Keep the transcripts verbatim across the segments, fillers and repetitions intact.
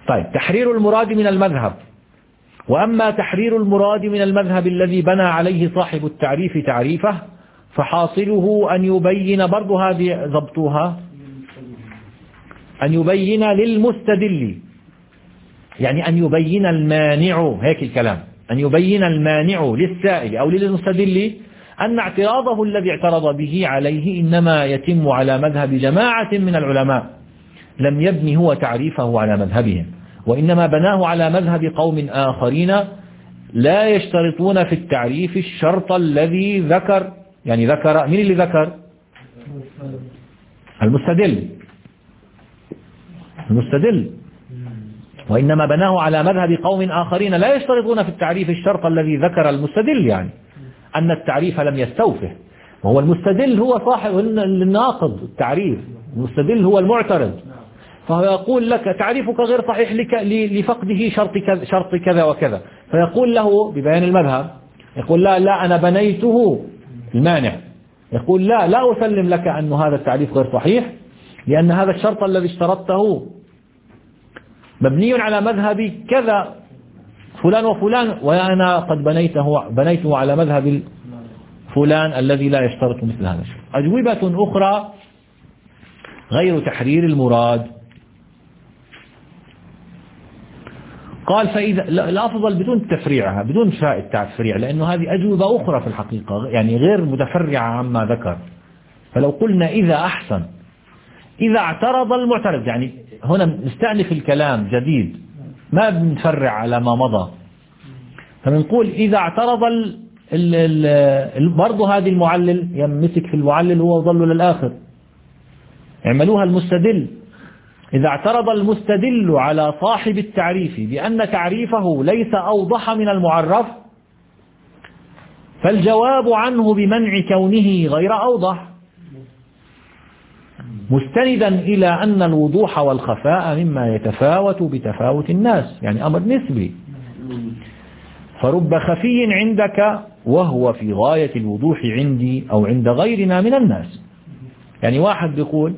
طيب، تحرير المراد من المذهب. وأما تحرير المراد من المذهب الذي بنى عليه صاحب التعريف تعريفه فحاصله أن يبين، برضو هذه ضبطوها، أن يبين للمستدل، يعني أن يبين المانع، هيك الكلام، أن يبين المانع للسائل أو للمستدل أن اعتراضه الذي اعترض به عليه إنما يتم على مذهب جماعة من العلماء، لم يبني هو تعريفه على مذهبهم، وإنما بناه على مذهب قوم آخرين لا يشترطون في التعريف الشرط الذي ذكر، يعني ذكر، من اللي ذكر؟ المستدل المستدل وإنما بناه على مذهب قوم آخرين لا يشترطون في التعريف الشرط الذي ذكر المستدل، يعني أن التعريف لم يستوفه، وهو المستدل هو صاحب الناقض التعريف، المستدل هو المعترض، فهو يقول لك تعريفك غير صحيح لك لفقده شرط كذا, شرط كذا وكذا، فيقول له ببيان المذهب، يقول لا لا أنا بنيته، المانع يقول لا لا أسلم لك أن هذا التعريف غير صحيح، لأن هذا الشرط الذي اشترطته مبني على مذهب كذا فلان وفلان، وأنا قد بنيته بنيته على مذهب فلان الذي لا يشترط مثل هذا الشيء. أجوبة أخرى غير تحرير المراد، قال فإذا الأفضل بدون تفريعها، بدون شاء التفريع، لأنه هذه أجوبة أخرى في الحقيقة يعني غير متفرعة عما ذكر. فلو قلنا إذا أحسن، إذا اعترض المعترض، يعني هنا نستأنف الكلام جديد ما بنفرع على ما مضى، فبنقول إذا اعترض ال ال ال برضه هذه المعلل يمسك في المعلل هو وظل للآخر، اعملوها المستدل. إذا اعترض المستدل على صاحب التعريف بأن تعريفه ليس أوضح من المعرف فالجواب عنه بمنع كونه غير أوضح، مستندا إلى أن الوضوح والخفاء مما يتفاوت بتفاوت الناس، يعني أمر نسبي، فرب خفي عندك وهو في غاية الوضوح عندي أو عند غيرنا من الناس. يعني واحد يقول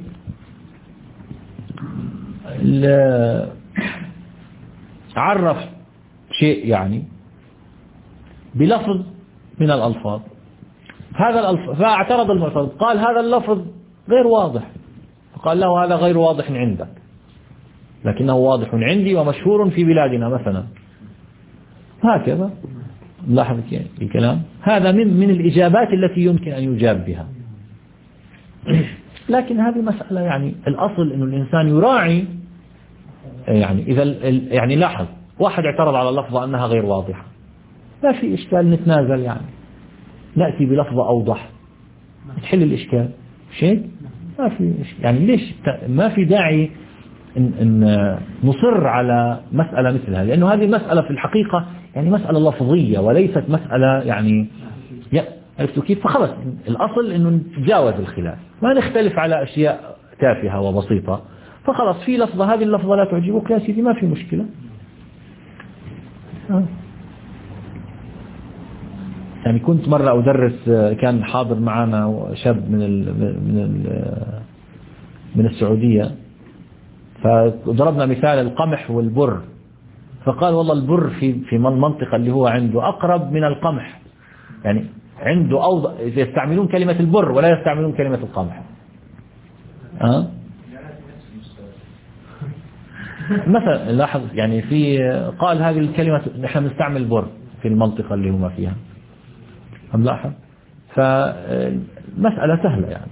عرف شيء يعني بلفظ من الألفاظ، هذا الألفاظ فاعترض المعترض قال هذا اللفظ غير واضح، فقال له هذا غير واضح عندك لكنه واضح عندي ومشهور في بلادنا مثلا، هكذا لاحظ الكلام. هذا من من الإجابات التي يمكن أن يجاب بها، لكن هذه مسألة يعني الأصل أن الإنسان يراعي، يعني إذا يعني لاحظ واحد اعترض على لفظة أنها غير واضحة، ما في إشكال نتنازل، يعني نأتي بلفظة أوضح تحل الإشكال، شيء ما في إشكال. يعني ليش ما في داعي إن, إن نصر على مسألة مثلها، لأنه هذه المسألة في الحقيقة يعني مسألة لفظية وليست مسألة يعني عرفتوا كيف. فخلص الأصل إنه نتجاوز الخلاف، ما نختلف على أشياء تافهة وبسيطة، فخلص في لفظة هذه اللفظة لا تعجبك يا سيدي ما في مشكلة. يعني كنت مرة أدرس، كان حاضر معنا شاب من ال من ال من السعودية، فضربنا مثال القمح والبر، فقال والله البر في في المنطقة اللي هو عنده أقرب من القمح، يعني عنده أوضح، يستعملون كلمة البر ولا يستعملون كلمة القمح. أه؟ مثلا لاحظ يعني في قال هذه الكلمة نحن نستعمل بر في المنطقة اللي هم فيها، هم لاحظ، فمسألة سهلة يعني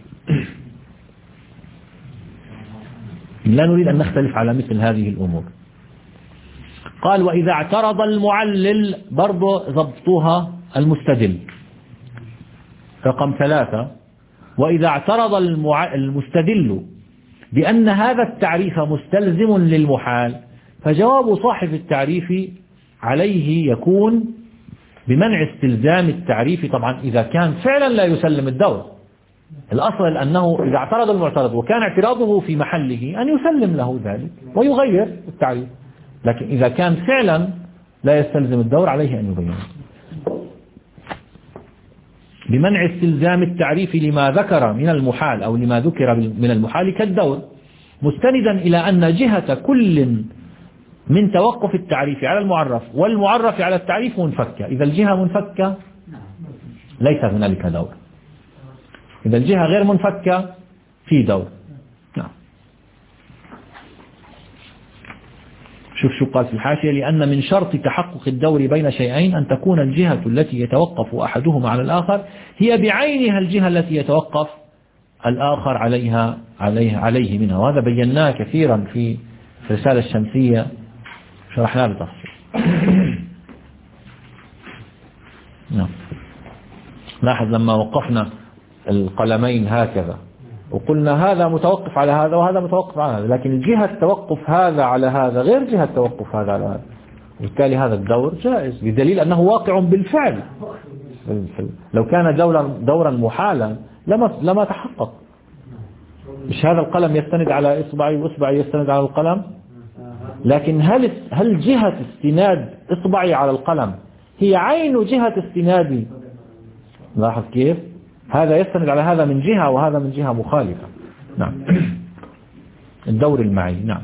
لا نريد أن نختلف على مثل هذه الأمور. قال وإذا اعترض المعلل برضو ضبطوها المستدل رقم ثلاثة، وإذا اعترض المستدل بأن هذا التعريف مستلزم للمحال فجواب صاحب التعريف عليه يكون بمنع استلزام التعريف، طبعا إذا كان فعلا لا يسلم الدور. الأصل أنه إذا اعترض المعترض وكان اعتراضه في محله أن يسلم له ذلك ويغير التعريف، لكن إذا كان فعلا لا يستلزم الدور عليه أن يبينه. بمنع استلزام التعريف لما ذكر من المحال أو لما ذكر من المحال كالدور، مستندا إلى أن جهة كل من توقف التعريف على المعرف والمعرف على التعريف منفكة. إذا الجهة منفكة ليس هنالك دور، إذا الجهة غير منفكة في دور. نعم. شوف شو قال في الحاشية: لأن من شرط تحقق الدور بين شيئين أن تكون الجهة التي يتوقف أحدهما على الآخر هي بعينها الجهة التي يتوقف الآخر عليها عليه عليه منها. وهذا بيناه كثيرا في الرسالة الشمسية، شرحناه بتفصيل. نعم. لاحظ لما وقفنا القلمين هكذا وقلنا هذا متوقف على هذا وهذا متوقف على هذا، لكن جهة توقف هذا على هذا غير جهة توقف هذا على هذا، وبالتالي هذا الدور جائز بدليل أنه واقع بالفعل. لو كان دورا دورا محالا لما لما تحقق. مش هذا القلم يستند على إصبعي وإصبعي يستند على القلم، لكن هل هل جهة استناد إصبعي على القلم هي عين جهة استنادي؟ لاحظ كيف هذا يستند على هذا من جهة وهذا من جهة مخالفة. نعم. الدور المعي. نعم.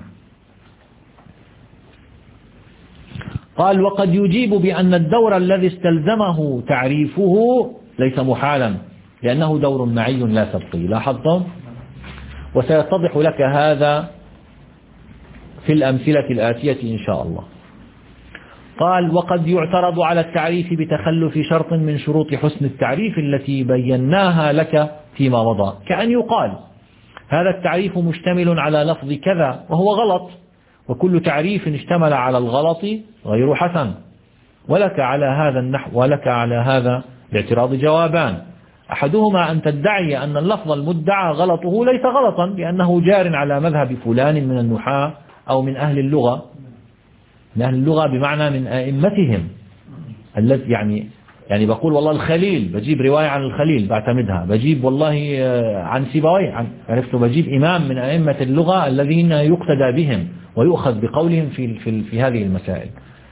قال: وقد يجيب بأن الدور الذي استلزمه تعريفه ليس محالا لأنه دور معي لا سبقي. لاحظتم؟ وسيتضح لك هذا في الأمثلة الآتية إن شاء الله. قال: وقد يعترض على التعريف بتخلف شرط من شروط حسن التعريف التي بيناها لك فيما مضى، كأن يقال: هذا التعريف مشتمل على لفظ كذا وهو غلط، وكل تعريف اشتمل على الغلط غير حسن. ولك على هذا النحو ولك على هذا الاعتراض جوابان: أحدهما أن تدعي أن اللفظ المدعى غلطه ليس غلطا لأنه جار على مذهب فلان من النحاة أو من أهل اللغة، من أهل اللغة بمعنى من أئمتهم، الذي يعني يعني بقول والله الخليل، بجيب رواية عن الخليل بعتمدها، بجيب والله عن سيبويه، عن عرفت، بجيب إمام من أئمة اللغة الذين يقتدى بهم ويؤخذ بقولهم في في في هذه المسائل.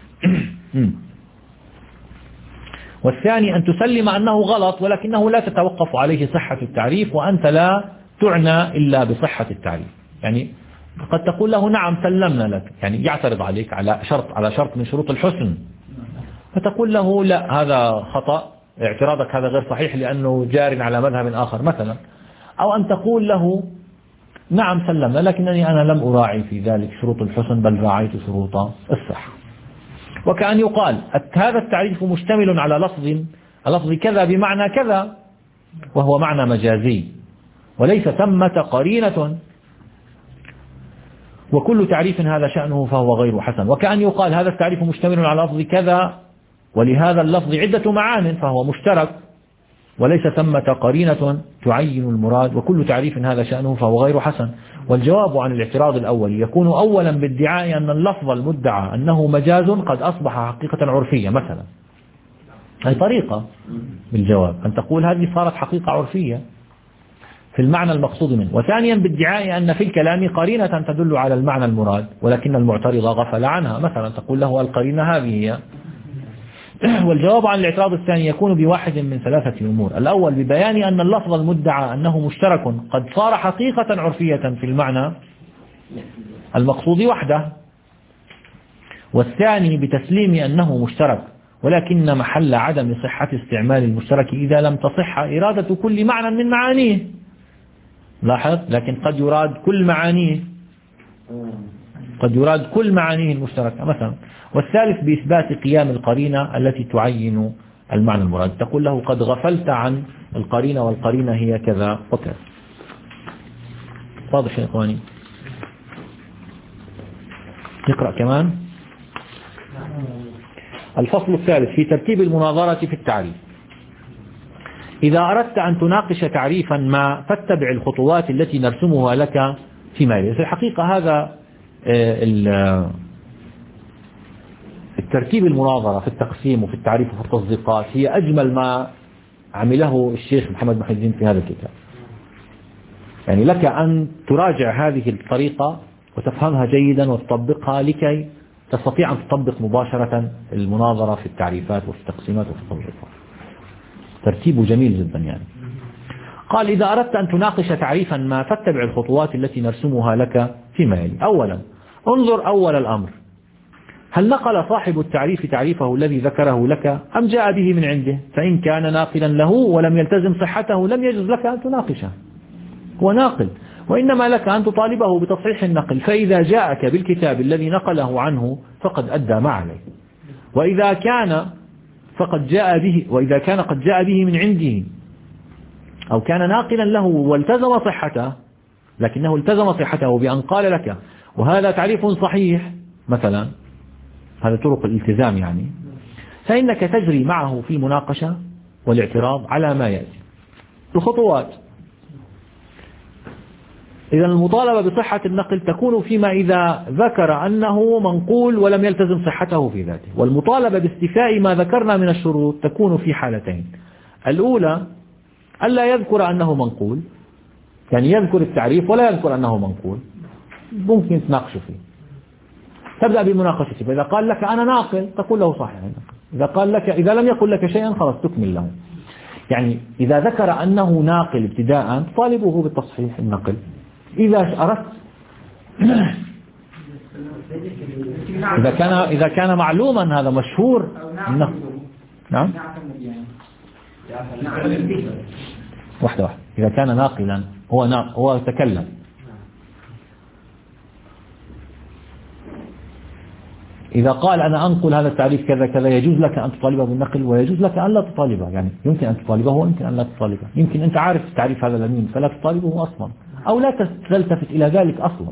والثاني أن تسلم أنه غلط ولكنه لا تتوقف عليه صحة التعريف، وأنت لا تعنى إلا بصحة التعريف. يعني قد تقول له نعم سلمنا لك، يعني يعترض عليك على شرط على شرط من شروط الحسن، فتقول له لا هذا خطأ، اعتراضك هذا غير صحيح لأنه جار على مذهب آخر مثلا. أو أن تقول له نعم سلمنا لكنني أنا لم أراعي في ذلك شروط الحسن بل راعيت شروط الصحة. وكأن يقال هذا التعريف مشتمل على لفظ لفظ كذا بمعنى كذا وهو معنى مجازي وليس ثمة قرينة، وكل تعريف هذا شأنه فهو غير حسن. وكأن يقال هذا التعريف مشتمل على لفظ كذا ولهذا اللفظ عدة معان فهو مشترك وليس ثمة قرينة تعين المراد، وكل تعريف هذا شأنه فهو غير حسن. والجواب عن الاعتراض الأول يكون أولا بادعاء أن اللفظ المدعى أنه مجاز قد أصبح حقيقة عرفية مثلا. هذه طريقة بالجواب أن تقول هذه صارت حقيقة عرفية في المعنى المقصود منه. وثانيا بادعاء أن في الكلام قرينة تدل على المعنى المراد ولكن المعترض غفل عنها، مثلا تقول له القرينة هذه هي. والجواب عن الاعتراض الثاني يكون بواحد من ثلاثة أمور: الأول ببيان أن اللفظ المدعى أنه مشترك قد صار حقيقة عرفية في المعنى المقصود وحده، والثاني بتسليم أنه مشترك ولكن محل عدم صحة استعمال المشترك إذا لم تصح إرادة كل معنى من معانيه. لاحظ، لكن قد يراد كل معانيه، قد يراد كل معانيه المشتركة مثلا. والثالث بإثبات قيام القرينة التي تعين المعنى المراد، تقول له قد غفلت عن القرينة والقرينة هي كذا وكذا. واضح يا إخواني؟ نقرأ كمان. الفصل الثالث في ترتيب المناظرة في التعريف: إذا أردت أن تناقش تعريفا ما فاتبع الخطوات التي نرسمها لك فيما يلي. في الحقيقة هذا الترتيب المناظرة في التقسيم وفي التعريف وفي التصديقات هي أجمل ما عمله الشيخ محمد محي الدين في هذا الكتاب. يعني لك أن تراجع هذه الطريقة وتفهمها جيدا وتطبقها لكي تستطيع أن تطبق مباشرة المناظرة في التعريفات وفي التقسيمات وفي التصديقات. ترتيبه جميل جدا يعني. قال: إذا أردت أن تناقش تعريفا ما فاتبع الخطوات التي نرسمها لك فيما يلي. أولا انظر أول الأمر هل نقل صاحب التعريف تعريفه الذي ذكره لك أم جاء به من عنده؟ فإن كان ناقلا له ولم يلتزم صحته لم يجوز لك أن تناقشه، هو ناقل، وإنما لك أن تطالبه بتصحيح النقل. فإذا جاءك بالكتاب الذي نقله عنه فقد أدى ما عليه، وإذا كان فقد جاء به وإذا كان قد جاء به من عنده أو كان ناقلا له والتزم صحته، لكنه التزم صحته بأن قال لك وهذا تعريف صحيح مثلا، هذا طرق الالتزام يعني، فإنك تجري معه في المناقشة والاعتراض على ما يأتي. الخطوات: إذا المطالبة بصحة النقل تكون فيما إذا ذكر أنه منقول ولم يلتزم صحته في ذاته، والمطالبة باستيفاء ما ذكرنا من الشروط تكون في حالتين: الأولى ألا يذكر أنه منقول، يعني يذكر التعريف ولا يذكر أنه منقول، ممكن تناقشه فيه، تبدأ بمناقشته. فإذا قال لك أنا ناقل تقول له صحيح النقل، إذا قال لك إذا لم يقل لك شيئا خلاص تكمل له. يعني إذا ذكر أنه ناقل ابتداء طالبه بالتصحيح النقل. إذا أردت إذا كان إذا كان معلوما هذا مشهور إنه نعم واحدة واحدة إذا كان ناقلا هو ناقل هو تكلم، إذا قال أنا أنقل هذا التعريف كذا كذا يجوز لك أن تطالبه بالنقل ويجوز لك أن لا تطالبه، يعني يمكن أن تطالبه ويمكن أن لا تطالبه، يمكن أنت عارف التعريف هذا لمين فلا تطالبه أصلا أو لا تلتفت إلى ذلك أصلا،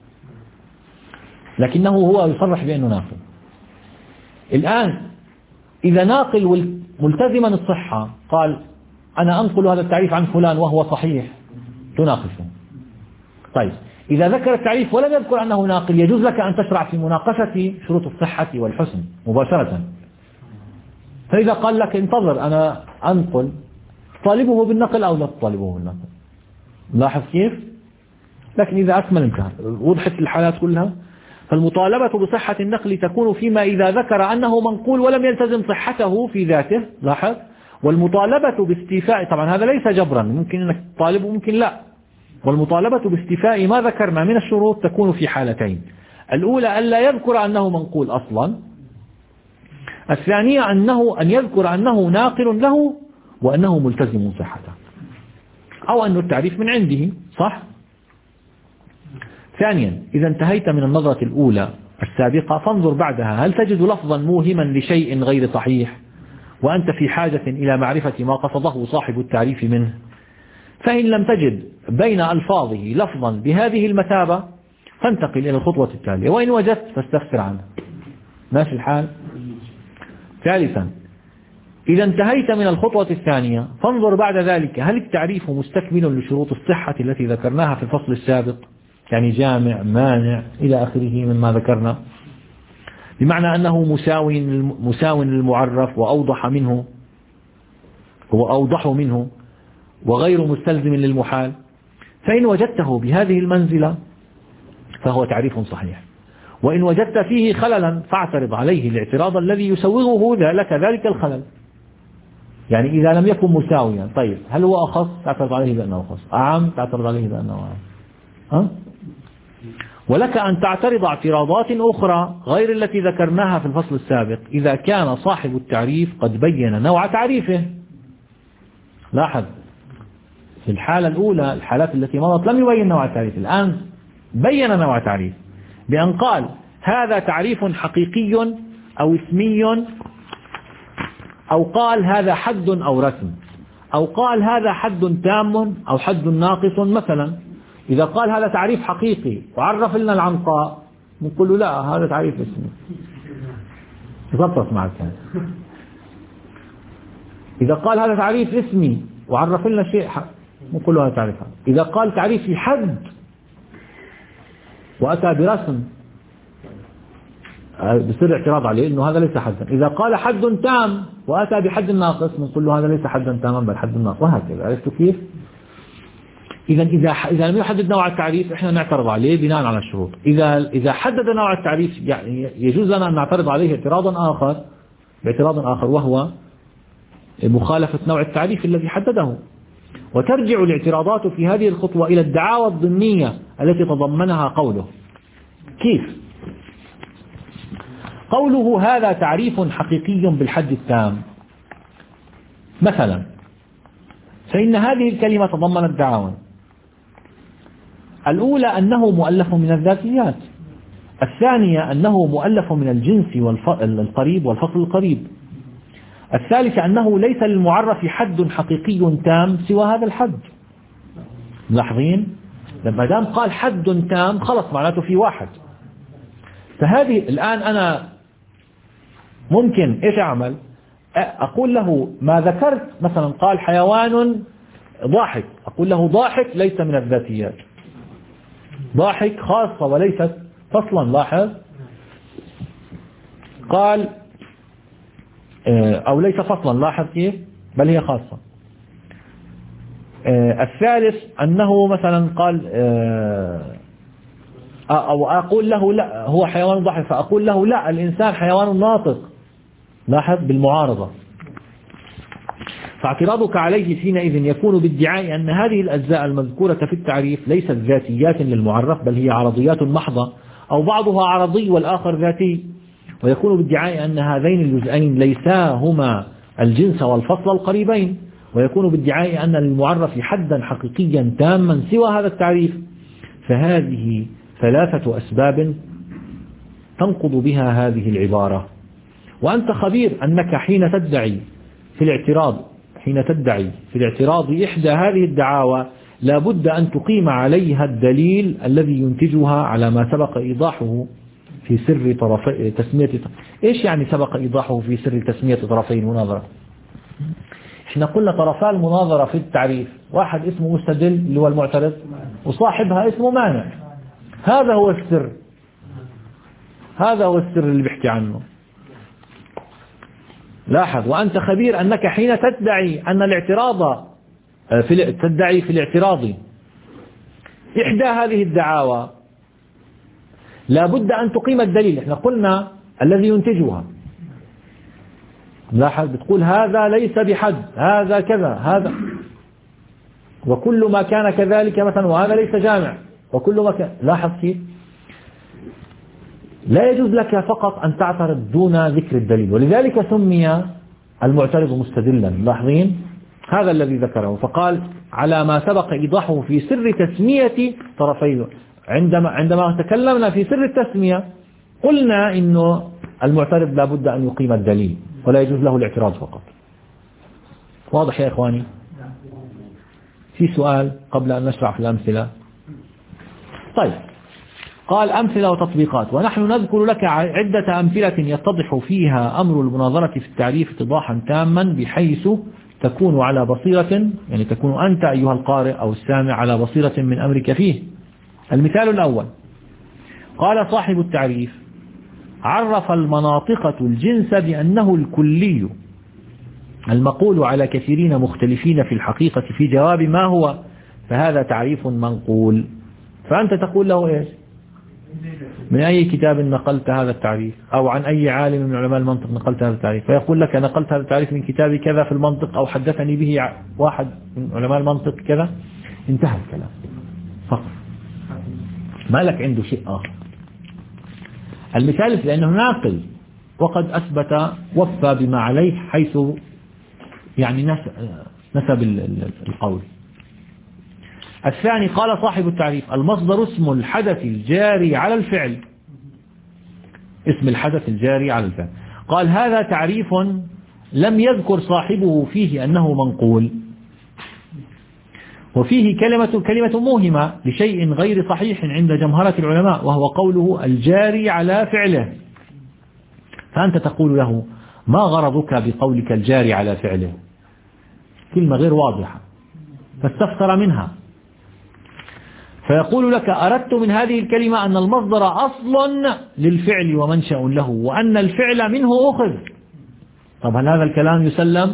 لكنه هو يصرح بأنه ناقل. الآن إذا ناقل ملتزما الصحة قال أنا أنقل هذا التعريف عن فلان وهو صحيح تناقشه. طيب إذا ذكر التعريف ولم يذكر أنه ناقل يجوز لك أن تشرع في مناقشة شروط الصحة والحسن مباشرة. فإذا قال لك انتظر أنا أنقل طالبه بالنقل أو لا تطالبه بالنقل، لاحظ كيف؟ لكن إذا أكمل انتهى، وضحت الحالات كلها. فالمطالبة بصحة النقل تكون فيما إذا ذكر أنه منقول ولم يلتزم صحته في ذاته، لاحظ، والمطالبة باستيفاء، طبعا هذا ليس جبرا، ممكن أنك تطالبه ممكن لا، والمطالبة باستيفاء ما ذكرنا من الشروط تكون في حالتين: الأولى ألا يذكر أنه منقول أصلا، الثانية أنه أن يذكر أنه ناقل له وأنه ملتزم صحته، أو أن التعريف من عنده صح. ثانيا إذا انتهيت من النظرة الأولى السابقة فانظر بعدها هل تجد لفظا موهما لشيء غير صحيح وأنت في حاجة إلى معرفة ما قصده صاحب التعريف منه. فإن لم تجد بين ألفاظه لفظا بهذه المثابة فانتقل إلى الخطوة التالية، وإن وجدت فاستفسر عنه. ماشي الحال. ثالثا إذا انتهيت من الخطوة الثانية فانظر بعد ذلك هل التعريف مستكمل لشروط الصحة التي ذكرناها في الفصل السابق، يعني جامع مانع إلى آخره مما ذكرنا، بمعنى أنه مساوي مساوي للمعرف وأوضح منه وأوضح منه وغير مستلزم للمحال. فإن وجدته بهذه المنزلة فهو تعريف صحيح، وإن وجدت فيه خللا فاعترض عليه الاعتراض الذي يسوغه لك ذلك الخلل. يعني إذا لم يكن مساويا، طيب هل هو أخص؟ تعترض عليه بأنه أخص، أعم تعترض عليه بأنه أعم. ها؟ ولك أن تعترض اعتراضات أخرى غير التي ذكرناها في الفصل السابق إذا كان صاحب التعريف قد بين نوع تعريفه. لاحظ في الحالة الأولى الحالات التي مضت لم يبين نوع التعريف، الآن بين نوع تعريف بأن قال هذا تعريف حقيقي أو اسمي، أو قال هذا حد أو رسم، أو قال هذا حد تام أو حد ناقص مثلا. إذا قال هذا تعريف حقيقي وعرف لنا العنقاء نقول له لا هذا تعريف اسمي، يضبط معك. إذا قال هذا تعريف اسمي وعرف لنا شيء نقول له هذا تعريف. إذا قال تعريف حد وأتى برسم بصير اعتراض عليه إنه هذا ليس حدا. إذا قال حد تام وأتى بحد ناقص نقول له هذا ليس حدا تاما بل حد ناقص، وهكذا. عرفتوا كيف؟ إذا إذا إذا لم يحدد نوع التعريف إحنا نعترض عليه بناء على الشروط. إذا إذا حدد نوع التعريف يعني يجوز لنا أن نعترض عليه اعتراضا آخر باعتراض آخر وهو مخالفة نوع التعريف الذي حدده. وترجع الاعتراضات في هذه الخطوة إلى الدعاوى الضمنية التي تضمنها قوله. كيف؟ قوله هذا تعريف حقيقي بالحد التام مثلا، فإن هذه الكلمة تضمنت دعاوى. الأولى أنه مؤلف من الذاتيات، الثانية أنه مؤلف من الجنس القريب والفصل القريب، الثالثة أنه ليس للمعرف حد حقيقي تام سوى هذا الحد. ملاحظين؟ لما دام قال حد تام خلص معناته في واحد. فهذه الآن أنا ممكن إيش أعمل؟ أقول له ما ذكرت، مثلا قال حيوان ضاحك، أقول له ضاحك ليس من الذاتيات، ضاحك خاصة وليست فصلا. لاحظ قال أو ليس فصلا، لاحظ كيف؟ بل هي خاصة. الثالث أنه مثلا قال أو أقول له لا هو حيوان ضاحك، فأقول له لا الإنسان حيوان ناطق. لاحظ بالمعارضة. فاعتراضك عليه حينئذ يكون بادعاء أن هذه الأجزاء المذكورة في التعريف ليست ذاتيات للمعرف بل هي عرضيات محضة، أو بعضها عرضي والآخر ذاتي، ويكون بادعاء أن هذين الجزئين ليسا هما الجنس والفصل القريبين، ويكون بادعاء أن للمعرف حدا حقيقيا تاما سوى هذا التعريف. فهذه ثلاثة أسباب تنقض بها هذه العبارة. وأنت خبير أنك حين تدعي في الاعتراض حين تدعي في الاعتراض إحدى هذه الدعاوى لا بد أن تقيم عليها الدليل الذي ينتجها على ما سبق إيضاحه في سر طرفي تسمية. إيش يعني سبق إيضاحه في سر تسمية طرفي المناظرة؟ إحنا قلنا طرفا المناظرة في التعريف، واحد اسمه مستدل اللي هو المعترض، وصاحبها اسمه مانع. هذا هو السر، هذا هو السر اللي بيحكي عنه. لاحظ، وأنت خبير أنك حين تدعي أن الاعتراض في تدعي في الاعتراض إحدى هذه الدعاوى لا بد أن تقيم الدليل. احنا قلنا الذي ينتجها. لاحظ، بتقول هذا ليس بحد، هذا كذا، هذا وكل ما كان كذلك مثلا، وهذا ليس جامع وكل ما كان. لاحظ كيف لا يجوز لك فقط أن تعترض دون ذكر الدليل، ولذلك سمي المعترض مستدلا. لاحظين هذا الذي ذكره، فقال على ما سبق إيضاحه في سر تسمية طرفيه. عندما عندما تكلمنا في سر التسمية قلنا إنه المعترض لا بد أن يقيم الدليل ولا يجوز له الاعتراض فقط. واضح يا إخواني؟ في سؤال قبل أن نشرع في الأمثلة؟ طيب، قال أمثلة وتطبيقات. ونحن نذكر لك عدة أمثلة يتضح فيها أمر المناظرة في التعريف اتضاحا تاما بحيث تكون على بصيرة، يعني تكون أنت أيها القارئ أو السامع على بصيرة من أمرك فيه. المثال الأول، قال صاحب التعريف عرف المناطقة الجنس بأنه الكلي المقول على كثيرين مختلفين في الحقيقة في جواب ما هو، فهذا تعريف منقول. فأنت تقول له إيش؟ من أي كتاب نقلت هذا التعريف، أو عن أي عالم من علماء المنطق نقلت هذا التعريف؟ فيقول لك نقلت هذا التعريف من كتاب كذا في المنطق، أو حدثني به واحد من علماء المنطق كذا. انتهى الكلام فقط، ما لك عنده شيء آخر. المثال لأنه ناقل وقد أثبت وفى بما عليه حيث يعني نسب القول. الثاني، قال صاحب التعريف المصدر اسم الحدث الجاري على الفعل، اسم الحدث الجاري على الفعل. قال هذا تعريف لم يذكر صاحبه فيه أنه منقول، وفيه كلمة كلمة موهمة لشيء غير صحيح عند جمهرة العلماء، وهو قوله الجاري على فعله. فأنت تقول له ما غرضك بقولك الجاري على فعله؟ كلمة غير واضحة، فاستفسر منها. فيقول لك أردت من هذه الكلمة أن المصدر أصل للفعل ومنشأ له، وأن الفعل منه أخذ. طب هل هذا الكلام يسلم؟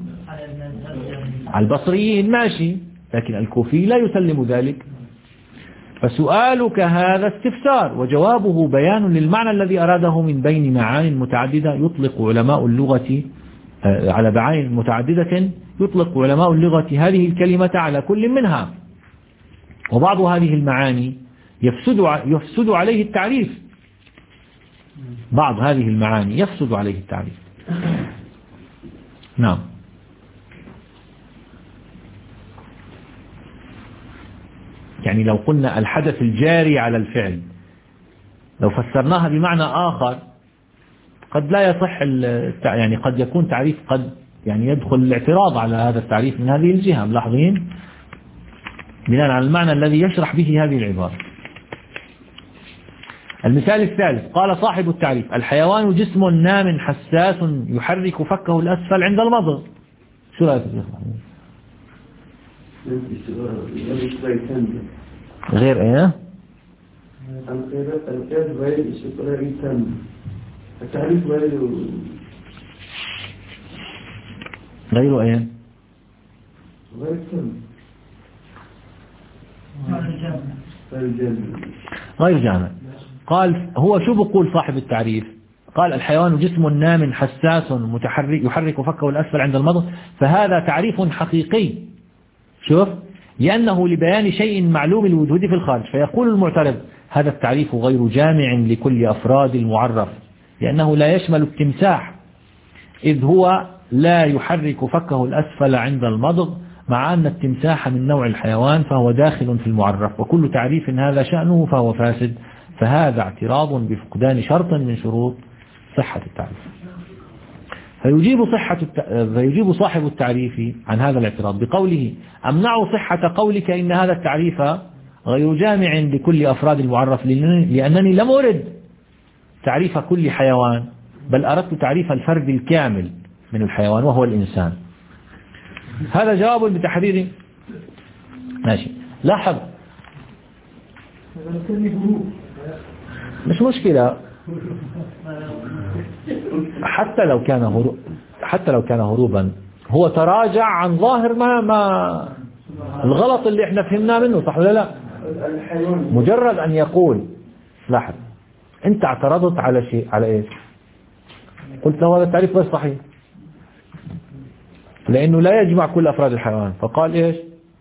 على البصريين ماشي، لكن الكوفي لا يسلم ذلك. فسؤالك هذا استفسار، وجوابه بيان للمعنى الذي أراده من بين معان متعددة يطلق علماء اللغة على معان متعددة يطلق علماء اللغة هذه الكلمة على كل منها، وبعض هذه المعاني يفسد يفسد عليه التعريف. بعض هذه المعاني يفسد عليه التعريف. نعم. يعني لو قلنا الحدث الجاري على الفعل، لو فسرناها بمعنى آخر قد لا يصح، يعني قد يكون تعريف، قد يعني يدخل الاعتراض على هذا التعريف من هذه الجهة. ملاحظين بناء على المعنى الذي يشرح به هذه العبارة. المثال الثالث، قال صاحب التعريف: الحيوان جسم نام حساس يحرك فكه الأسفل عند المضغ. شو رأيك يا محمود؟ غير ايه؟ الغير غير استقراري تام. التعريف غير غير ايه؟ غير تام. غير جامع. قال هو شو بقول صاحب التعريف؟ قال الحيوان جسم نام حساس متحرك يحرك فكه الأسفل عند المضغ، فهذا تعريف حقيقي. شوف، لأنه لبيان شيء معلوم الوجود في الخارج. فيقول المعترض: هذا التعريف غير جامع لكل أفراد المعرف، لأنه لا يشمل التمساح، إذ هو لا يحرك فكه الأسفل عند المضغ، مع أن التمساح من نوع الحيوان فهو داخل في المعرف، وكل تعريف هذا شأنه فهو فاسد. فهذا اعتراض بفقدان شرط من شروط صحة التعريف. فيجيب, صحة الت... فيجيب صاحب التعريف عن هذا الاعتراض بقوله: أمنع صحة قولك إن هذا التعريف غير جامع لكل أفراد المعرف، لأنني لم أرد تعريف كل حيوان، بل أردت تعريف الفرد الكامل من الحيوان وهو الإنسان. هذا جواب بتحرير. ماشي. لاحظ، مش مشكلة، حتى لو كان هروب، حتى لو كان هروبا هو تراجع عن ظاهر ما ما الغلط اللي احنا فهمناه منه، صح ولا لا؟ مجرد ان يقول، لاحظ، انت اعترضت على شيء، على ايش؟ قلت له هذا التعريف غير صحيح لانه لا يجمع كل افراد الحيوان. فقال ايش؟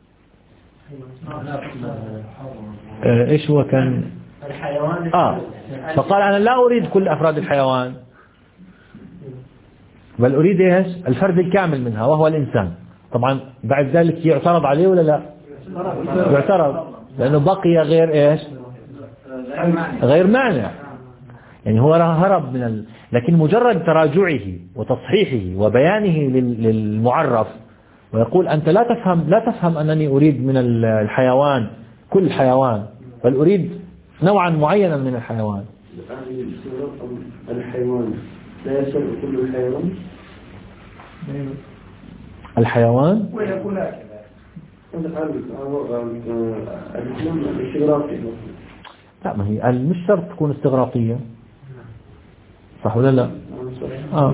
اه ايش هو كان؟ الحيوان. اه فقال انا لا اريد كل افراد الحيوان، بل اريد ايش؟ الفرد الكامل منها وهو الانسان. طبعا بعد ذلك يعترض عليه ولا لا؟ يعترض، لانه بقي غير ايش؟ غير مانع. يعني هو هرب من ال... لكن مجرد تراجعه وتصحيحه وبيانه للمعرف، ويقول أنت لا تفهم لا تفهم أنني أريد من الحيوان كل حيوان، بل أريد نوعا معينا من الحيوان. الحيوان لا يشمل كل الحيوان. الحيوان ويقول لا، ما هي مش شرط تكون استغراقية، صح ولا لا؟ آه.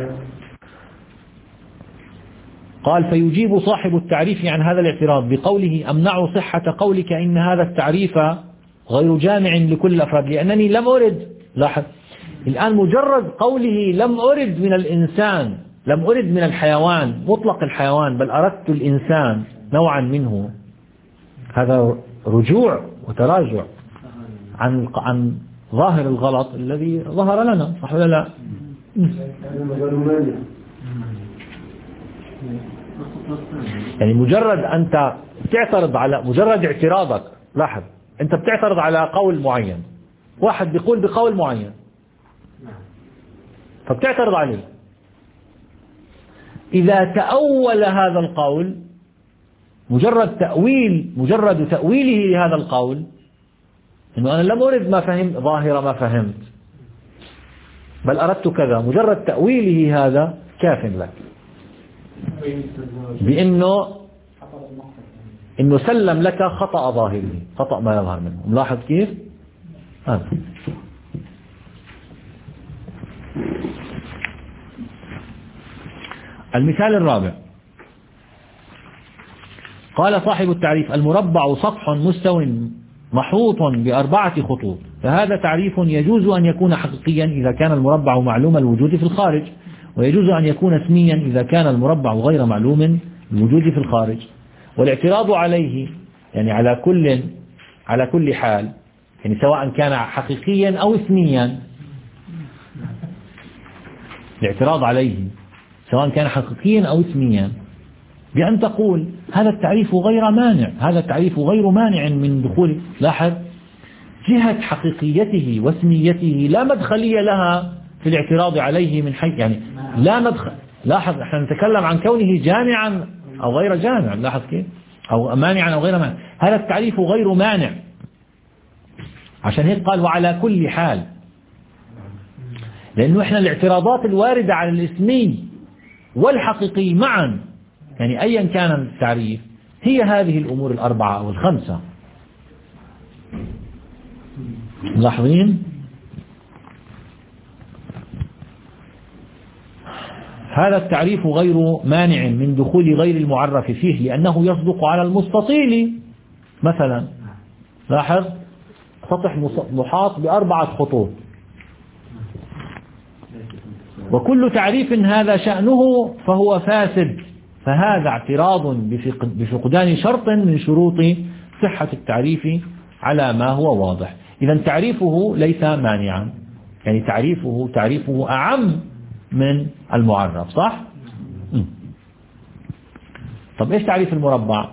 قال فيجيب صاحب التعريف عن هذا الاعتراض بقوله: أمنع صحة قولك إن هذا التعريف غير جامع لكل الأفراد، لأنني لم أرد. لاحظ الآن، مجرد قوله لم أرد من الإنسان، لم أرد من الحيوان مطلق الحيوان، بل أردت الإنسان نوعا منه، هذا رجوع وتراجع عن عن ظاهر الغلط الذي ظهر لنا، صح ولا لا؟ يعني مجرد أنت تعترض على مجرد اعتراضك، لاحظ أنت بتعترض على قول معين، واحد بيقول بقول معين فبتعترض عليه. إذا تأول هذا القول، مجرد تأويل مجرد تأويله لهذا القول، إنه أنا لم أرد ما فهمت ظاهرة ما فهمت، بل أردت كذا، مجرد تأويله هذا كاف لك بأنه إنه سلم لك خطأ ظاهره، خطأ ما يظهر منه. ملاحظ كيف؟ آه. المثال الرابع، قال صاحب التعريف: المربع سطح مستو محوط بأربعة خطوط، فهذا تعريف يجوز أن يكون حقيقيا إذا كان المربع معلوم الوجود في الخارج، ويجوز أن يكون اسميا إذا كان المربع غير معلوم الوجود في الخارج. والاعتراض عليه يعني على كل على كل حال، يعني سواء كان حقيقيا أو اسميا، الاعتراض عليه سواء كان حقيقيا أو اسميا بأن تقول هذا التعريف غير مانع، هذا التعريف غير مانع من دخول. لاحظ جهة حقيقيته واسميته لا مدخلية لها في الاعتراض عليه من حيث يعني لا مدخل. لاحظ احنا نتكلم عن كونه جامعا أو غير جامع، لاحظ كيف، أو مانعا أو غير مانع. هذا التعريف غير مانع، عشان هيك قال وعلى كل حال، لأنه احنا الاعتراضات الواردة على الاسمي والحقيقي معا يعني أيا كان التعريف هي هذه الأمور الأربعة أو الخمسة. ملاحظين؟ هذا التعريف غير مانع من دخول غير المعرف فيه لأنه يصدق على المستطيل. مثلا لاحظ سطح محاط بأربعة خطوط، وكل تعريف هذا شأنه فهو فاسد، فهذا اعتراض بفقدان شرط من شروط صحة التعريف على ما هو واضح. إذا تعريفه ليس مانعا، يعني تعريفه تعريفه أعم من المعرف، صح؟ م. طب إيش تعريف المربع؟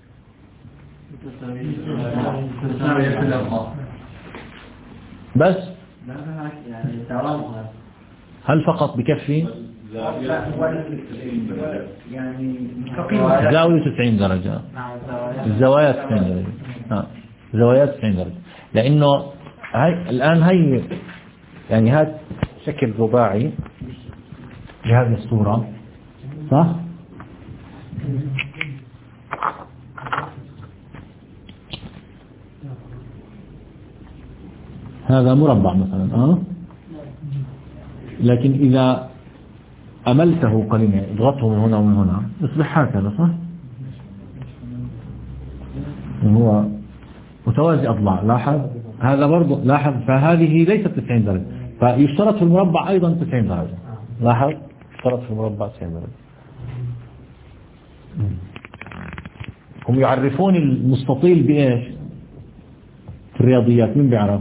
بس هل فقط بكفي؟ زاوية تسعين درجة، الزوايا تسعين درجة، آه. زوايا تسعين درجة، لأنه هاي الآن هي يعني هذا شكل رباعي بهذه الصورة، صح؟ هذا مربع مثلا، آه لكن إذا أملته قليلا اضغطه من هنا ومن هنا يصبح هكذا، صح؟ هو متوازي أضلاع. لاحظ هذا برضه، لاحظ فهذه ليست تسعين درجة، فيشترط في المربع أيضا تسعين درجة. لاحظ يشترط في المربع تسعين درجة. هم يعرفون المستطيل بإيش في الرياضيات؟ من بيعرف؟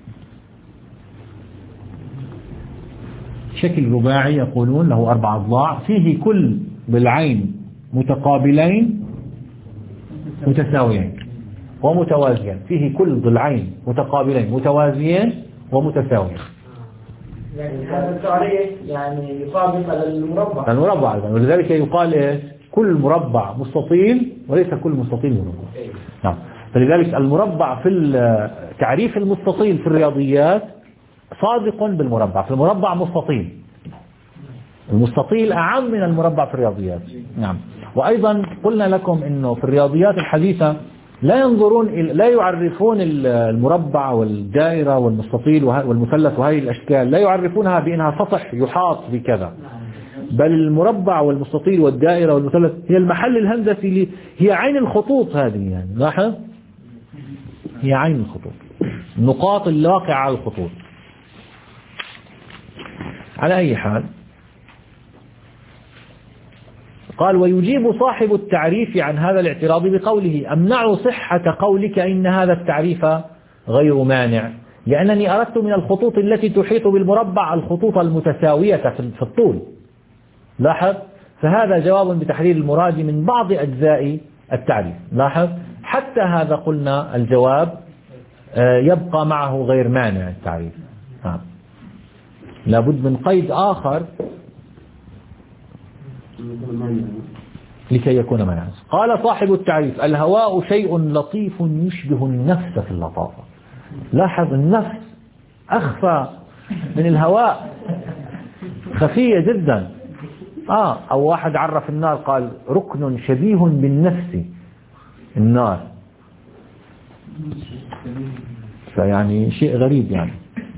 شكل رباعي يقولون له أربع أضلاع فيه كل ضلعين متقابلين متساويين ومتوازيين، فيه كل ضلعين متقابلين متوازيين ومتساويين. يعني هذا التعريف يعني يطابق على المربع. المربع أيضا، ولذلك يقال إيه؟ كل مربع مستطيل وليس كل مستطيل مربع. نعم، فلذلك المربع في تعريف المستطيل في الرياضيات صادق بالمربع. في المربع مستطيل، المستطيل أعم من المربع في الرياضيات. نعم، وأيضا قلنا لكم أنه في الرياضيات الحديثة لا ينظرون لا يعرفون المربع والدائرة والمستطيل والمثلث وهذه الأشكال لا يعرفونها بأنها سطح يحاط بكذا، بل المربع والمستطيل والدائرة والمثلث هي المحل الهندسي، هي عين الخطوط هذه. يعني لاحظ هي عين الخطوط، النقاط الواقعة على الخطوط. على أي حال قال ويجيب صاحب التعريف عن هذا الاعتراض بقوله أمنع صحة قولك إن هذا التعريف غير مانع لأنني أردت من الخطوط التي تحيط بالمربع الخطوط المتساوية في الطول. لاحظ فهذا جواب بتحرير المراد من بعض أجزاء التعريف. لاحظ حتى هذا قلنا الجواب يبقى معه غير مانع التعريف. ها. لابد من قيد آخر لكي يكون مانعا. قال صاحب التعريف الهواء شيء لطيف يشبه النفس في اللطافة. لاحظ النفس أخفى من الهواء، خفية جدا. آه أو واحد عرف النار قال ركن شبيه بالنفس النار، فيعني شيء غريب يعني.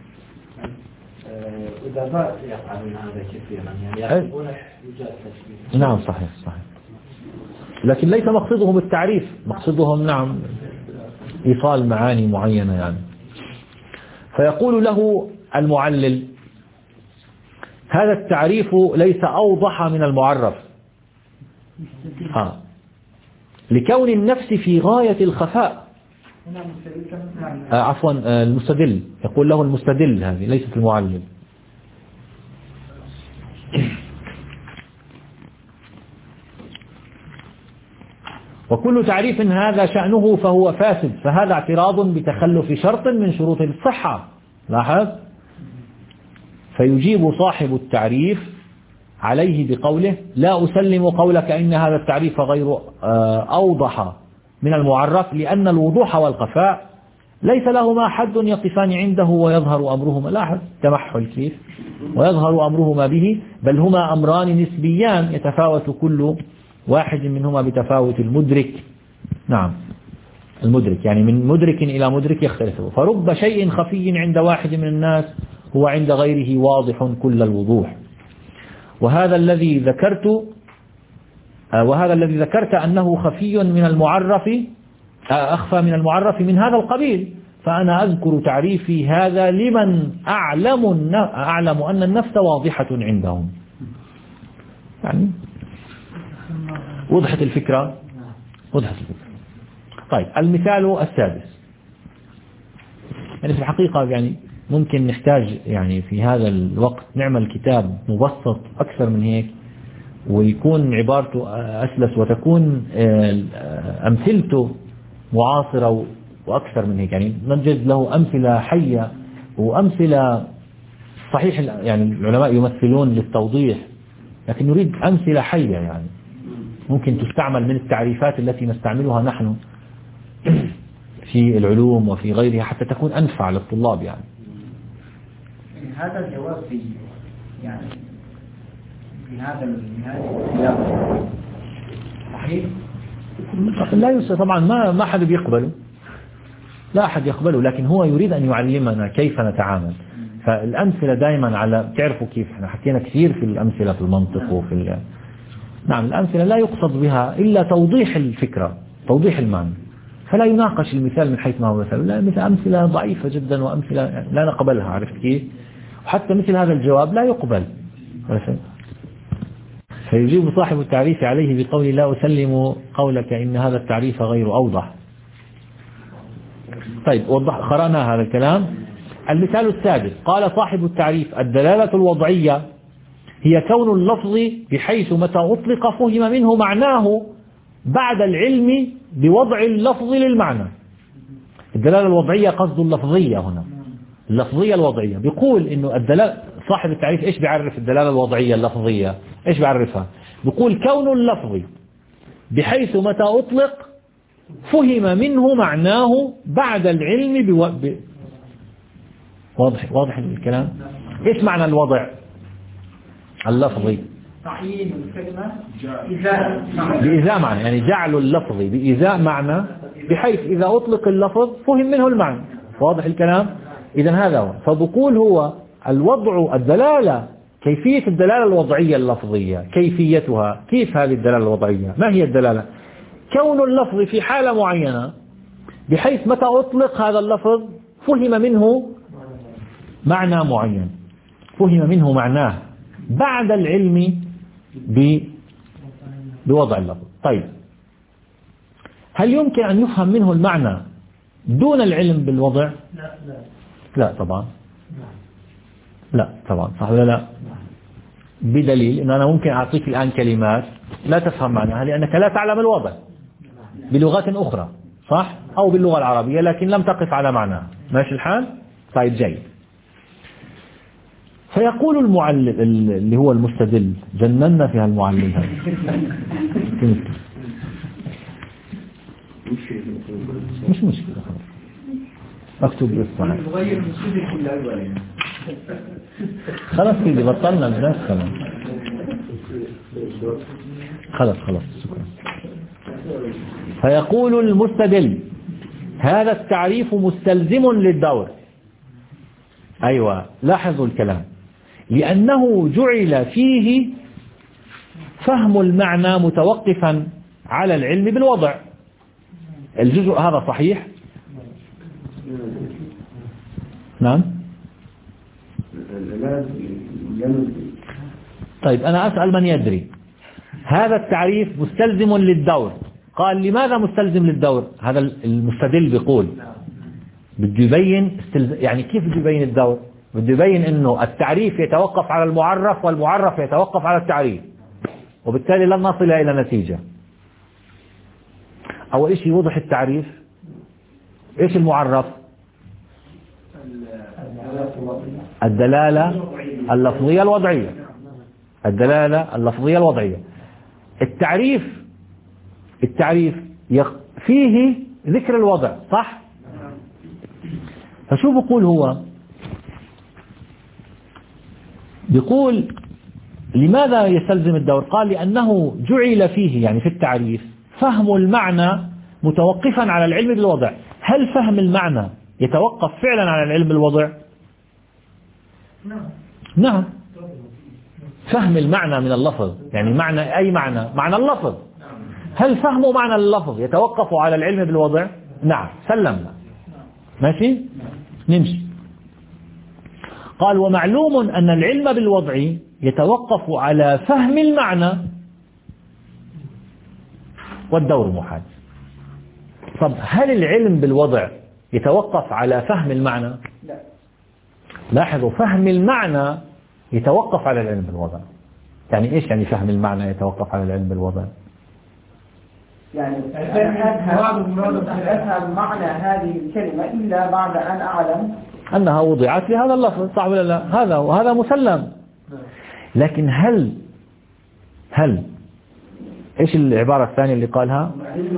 إذا ما يفعلون هذا كثيرا يعني يحبون إيجاد تشبيه. نعم صحيح صحيح، لكن ليس مقصدهم التعريف، مقصدهم نعم إيصال معاني معينة يعني. فيقول له المعلل هذا التعريف ليس أوضح من المعرف آه. لكون النفس في غاية الخفاء. آه عفوا آه المستدل، يقول له المستدل، هذه ليست المعلل. وكل تعريف هذا شأنه فهو فاسد، فهذا اعتراض بتخلف شرط من شروط الصحة. لاحظ، فيجيب صاحب التعريف عليه بقوله: لا أسلم قولك إن هذا التعريف غير أوضح من المعرف، لأن الوضوح والخفاء ليس لهما حد يقفان عنده ويظهر أمرهما. لاحظ تمحل كيف، ويظهر أمرهما به، بل هما أمران نسبيان يتفاوت كل واحد منهما بتفاوت المدرك. نعم، المدرك يعني من مدرك إلى مدرك يختلف، فرب شيء خفي عند واحد من الناس هو عند غيره واضح كل الوضوح. وهذا الذي ذكرت وهذا الذي ذكرت أنه خفي من المعرف أخفى من المعرف من هذا القبيل، فأنا أذكر تعريفي هذا لمن أعلم أعلم أن النفس واضحة عندهم. يعني وضحت الفكرة، وضحت الفكرة. طيب، المثال السادس. يعني في الحقيقة يعني ممكن نحتاج يعني في هذا الوقت نعمل كتاب مبسط أكثر من هيك، ويكون عبارته أسلس، وتكون أمثلته معاصرة وأكثر من هيك. يعني نجد له أمثلة حية وأمثلة صحيح، يعني العلماء يمثلون للتوضيح، لكن نريد أمثلة حية يعني ممكن تستعمل من التعريفات التي نستعملها نحن في العلوم وفي غيرها حتى تكون أنفع للطلاب. يعني هذا الجواب في يعني في هذا الخلاف صحيح؟ لا يوسف طبعا، ما ما حد بيقبله، لا أحد يقبله، لكن هو يريد أن يعلمنا كيف نتعامل. فالأمثلة دائما على تعرفوا كيف احنا حكينا كثير في الأمثلة في المنطق وفي ال... نعم، الأمثلة لا يقصد بها إلا توضيح الفكرة، توضيح المعنى، فلا يناقش المثال من حيث ما هو مثال. لا، مثل أمثلة ضعيفة جدا وأمثلة يعني لا نقبلها، عرفت كيف؟ وحتى مثل هذا الجواب لا يقبل. فيجيب صاحب التعريف عليه بقول: لا أسلم قولك إن هذا التعريف غير أوضح. طيب، وضح قرأنا هذا الكلام. المثال السادس، قال صاحب التعريف: الدلالة الوضعية هي كون اللفظ بحيث متى أطلق فهم منه معناه بعد العلم بوضع اللفظ للمعنى. الدلالة الوضعية قصد اللفظية هنا، اللفظية الوضعية. بيقول إنه الدلالة، صاحب التعريف إيش بيعرف الدلالة الوضعية اللفظية؟ إيش بيعرفها؟ بيقول كون اللفظ بحيث متى أطلق فهم منه معناه بعد العلم بو... ب... واضح واضح الكلام. إيش معنى الوضع اللفظي؟ تعيين الكلمة إزاء بإزاء معنى، يعني جعل اللفظ بإزاء معنى بحيث إذا أطلق اللفظ فهم منه المعنى. واضح الكلام؟ إذن هذا هو. فبقول هو الوضع الدلالة، كيفية الدلالة الوضعية اللفظية، كيفيتها، كيف هذه الدلالة الوضعية؟ ما هي الدلالة؟ كون اللفظ في حالة معينة بحيث متى أطلق هذا اللفظ فهم منه معنى معين، فهم منه معناه بعد العلم بوضع اللفظ. طيب، هل يمكن أن يفهم منه المعنى دون العلم بالوضع؟ لا لا لا طبعا، لا طبعا، صح ولا لا؟ بدليل أن أنا ممكن أعطيك الآن كلمات لا تفهم معناها لأنك لا تعلم الوضع بلغات أخرى، صح؟ أو باللغة العربية، لكن لم تقف على معناها. ماشي الحال؟ طيب، جيد. فيقول المعلم اللي هو المستدل، جننا فيها المعلم هذا مش مشكلة، اكتب بالصحيح خلاص كده بطلنا الناس خلاص خلاص خلاص شكرا. فيقول المستدل: هذا التعريف مستلزم للدور. أيوة، لاحظوا الكلام، لأنه جعل فيه فهم المعنى متوقفا على العلم بالوضع. الجزء هذا صحيح؟ نعم. طيب، أنا أسأل من يدري. هذا التعريف مستلزم للدور. قال: لماذا مستلزم للدور؟ هذا المستدل بيقول بده يبين استلز... يعني كيف بده يبين الدور؟ بده يبين أنه التعريف يتوقف على المعرف والمعرف يتوقف على التعريف، وبالتالي لن نصل إلى نتيجة. أول شيء وضح التعريف. إيش المعرف؟ الدلالة اللفظية الوضعية. الدلالة اللفظية الوضعية. التعريف التعريف فيه ذكر الوضع، صح؟ فشو بقول هو؟ بيقول لماذا يستلزم الدور؟ قال لأنه جعل فيه، يعني في التعريف، فهم المعنى متوقفا على العلم بالوضع. هل فهم المعنى يتوقف فعلا على العلم بالوضع؟ نعم. فهم المعنى من اللفظ، يعني معنى أي معنى؟ معنى اللفظ. هل فهم معنى اللفظ يتوقف على العلم بالوضع؟ نعم، سلمنا. ماشي؟ نمشي. قال ومعلوم أن العلم بالوضع يتوقف على فهم المعنى والدور محال. طب هل العلم بالوضع يتوقف على فهم المعنى؟ لا. لاحظوا، فهم المعنى يتوقف على العلم بالوضع. يعني إيش يعني فهم المعنى يتوقف على العلم بالوضع؟ يعني أفهم معنى هذه الكلمة إلا بعد أن أعلم أنها وضعت لهذا اللفظ، صح ولا لا؟ هذا وهذا مسلم. لكن هل هل إيش العبارة الثانية اللي قالها؟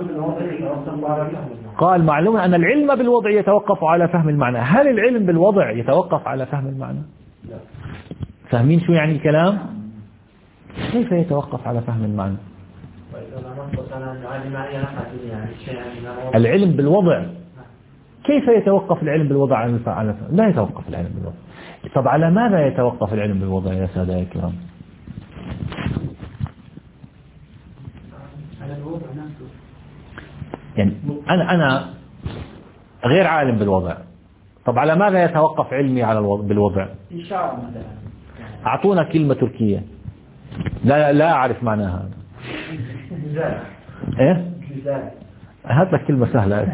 قال معلوم أن العلم بالوضع يتوقف على فهم المعنى. هل العلم بالوضع يتوقف على فهم المعنى؟ فاهمين شو يعني الكلام؟ كيف يتوقف على فهم المعنى؟ العلم بالوضع كيف يتوقف العلم بالوضع على على لا يتوقف العلم بالوضع. طب على ماذا يتوقف العلم بالوضع يا سادة يا كرام؟ على الوضع نفسه. يعني أنا أنا غير عالم بالوضع. طب على ماذا يتوقف علمي على الوضع بالوضع؟ إشارة مثلا. أعطونا كلمة تركية لا لا أعرف معناها. إيه؟ هات لك كلمة سهلة.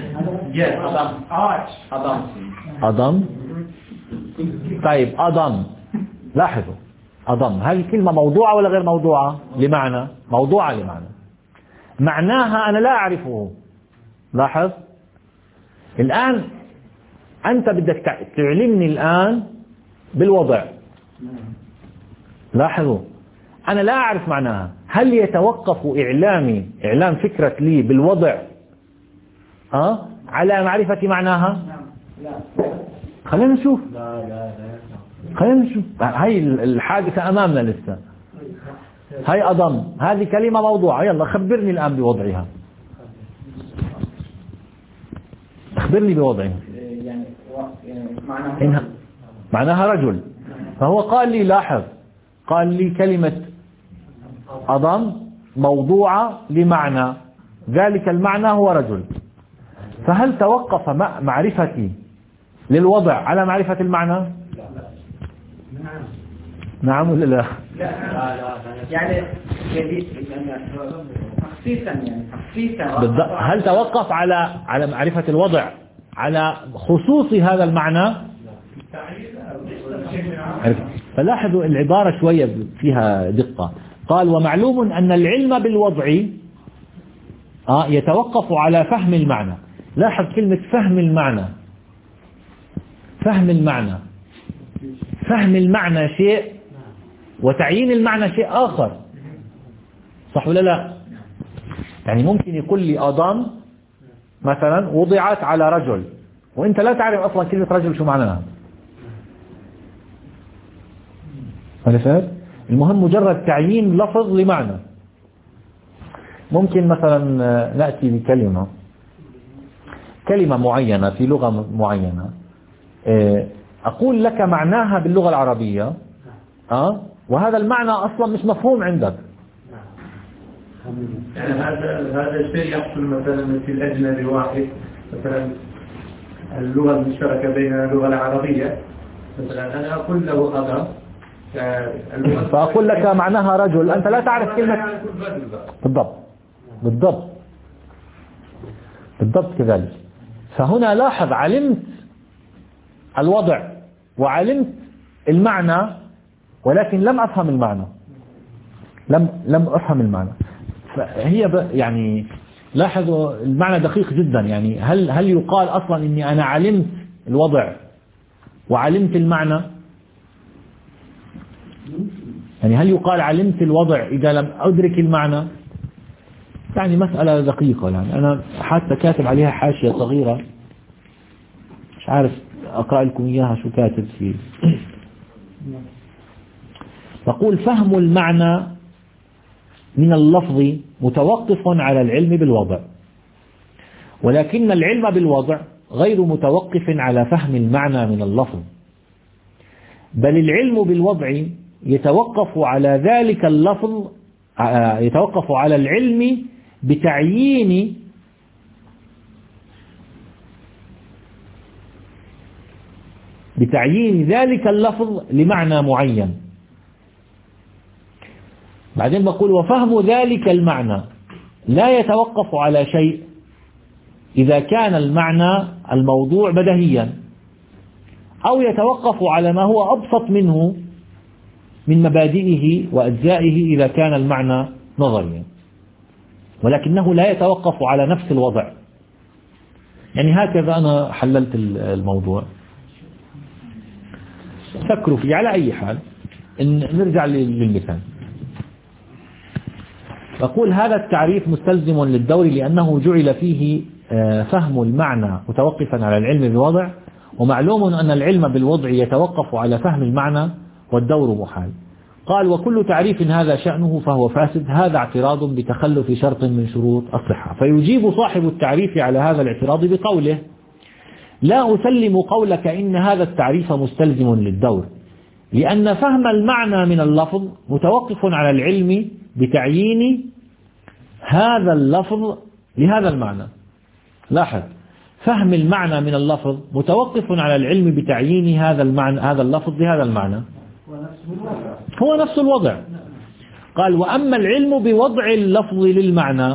أضم. أضم. طيب أضم، لاحظوا، أضم هذه الكلمة موضوعة ولا غير موضوعة؟ لمعنى موضوعة لمعنى. معناها أنا لا أعرفه. لاحظ الآن أنت بدك تعلمني الآن بالوضع. لاحظوا أنا لا أعرف معناها. هل يتوقف إعلامي إعلام فكرة لي بالوضع أه؟ على معرفة معناها؟ لا. خلينا نشوف. لا لا خلينا نشوف. هاي الحادثة أمامنا لسه. هاي أضم، هذه كلمة موضوعة. يلا خبرني الآن بوضعها. أخبرني بوضعها. يعني معناها إنها معناها رجل. فهو قال لي، لاحظ، قال لي كلمة أضم موضوعة لمعنى، ذلك المعنى هو رجل. فهل توقف معرفتي للوضع على معرفة المعنى؟ نعم ولا لا؟ لا لا يعني تخصيصا يعني تخصيصا. بالضبط. هل توقف على على معرفة الوضع على خصوص هذا المعنى؟ فلاحظوا العبارة شوية فيها دقة. قال ومعلوم أن العلم بالوضع آه يتوقف على فهم المعنى. لاحظ كلمة فهم المعنى. فهم المعنى فهم المعنى شيء وتعيين المعنى شيء آخر، صح ولا لا؟ يعني ممكن يقول لي أضم مثلا وضعت على رجل وانت لا تعرف أصلا كلمة رجل شو معناها. عرفت؟ المهم مجرد تعيين لفظ لمعنى. ممكن مثلا نأتي بكلمة كلمة معينة في لغة معينة، أقول لك معناها باللغة العربية أه؟ وهذا المعنى أصلا مش مفهوم عندك. يعني هذا هذا الشيء يحصل مثلا في الأجنبي واحد، مثلا اللغة المشتركة بين اللغة العربية، مثلا أنا أقول له أضم فأقول لك معناها رجل، أنت لا تعرف كلمة. بالضبط بالضبط بالضبط كذلك. فهنا لاحظ علمت الوضع وعلمت المعنى ولكن لم أفهم المعنى لم لم أفهم المعنى فهي يعني لاحظوا المعنى دقيق جدا. يعني هل هل يقال أصلا إني أنا علمت الوضع وعلمت المعنى؟ يعني هل يقال علمت الوضع إذا لم أدرك المعنى؟ يعني مسألة دقيقة. يعني أنا حتى كاتب عليها حاشية صغيرة مش عارف أقرأ لكم إياها شو كاتب فيه. تقول فهم المعنى من اللفظ متوقف على العلم بالوضع، ولكن العلم بالوضع غير متوقف على فهم المعنى من اللفظ، بل العلم بالوضع يتوقف على ذلك اللفظ يتوقف على العلم بتعيين بتعيين ذلك اللفظ لمعنى معين. بعدين بقول وفهم ذلك المعنى لا يتوقف على شيء إذا كان المعنى الموضوع بديهيا، أو يتوقف على ما هو أبسط منه من مبادئه وأجزائه إذا كان المعنى نظريا، ولكنه لا يتوقف على نفس الوضع. يعني هكذا أنا حللت الموضوع. فكروا فيه. على أي حال إن نرجع للمثال. أقول هذا التعريف مستلزم للدور لأنه جعل فيه فهم المعنى متوقفا على العلم بالوضع، ومعلوم أن العلم بالوضع يتوقف على فهم المعنى والدور محال. قال وكل تعريف هذا شأنه فهو فاسد، هذا اعتراض بتخلف شرط من شروط الصحة. فيجيب صاحب التعريف على هذا الاعتراض بقوله لا أسلم قولك إن هذا التعريف مستلزم للدور، لأن فهم المعنى من اللفظ متوقف على العلم بتعيين هذا اللفظ لهذا المعنى. لاحظ، فهم المعنى من اللفظ متوقف على العلم بتعيين هذا المعنى هذا اللفظ لهذا المعنى، هو نفس الوضع. قال وأما العلم بوضع اللفظ للمعنى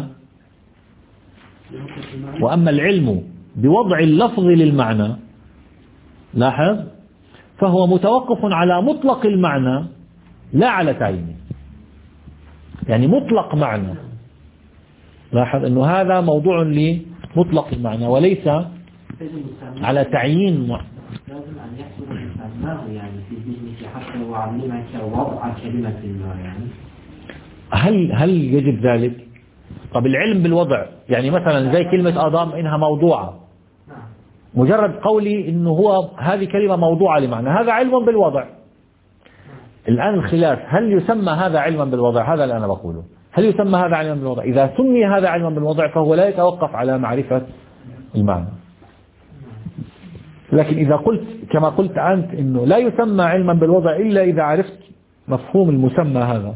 وأما العلم بوضع اللفظ للمعنى لاحظ فهو متوقف على مطلق المعنى لا على تعيينه. يعني مطلق معنى، لاحظ أنه هذا موضوع لمطلق المعنى وليس على تعيين. لازم أن يحصل مسماه يعني في ذهنك حتى وعلمك وضع كلمة ما يعني. هل هل يجب ذلك؟ طب العلم بالوضع يعني مثلا زي كلمة آدم إنها موضوعة، مجرد قولي إنه هو هذه كلمة موضوعة لمعنى، هذا علم بالوضع. الآن الخلاف هل يسمى هذا علما بالوضع؟ هذا اللي أنا بقوله، هل يسمى هذا علما بالوضع؟ إذا سمي هذا علما بالوضع فهو لا يتوقف على معرفة المعنى. لكن إذا قلت كما قلت أنت إنه لا يسمى علما بالوضع إلا إذا عرفت مفهوم المسمى هذا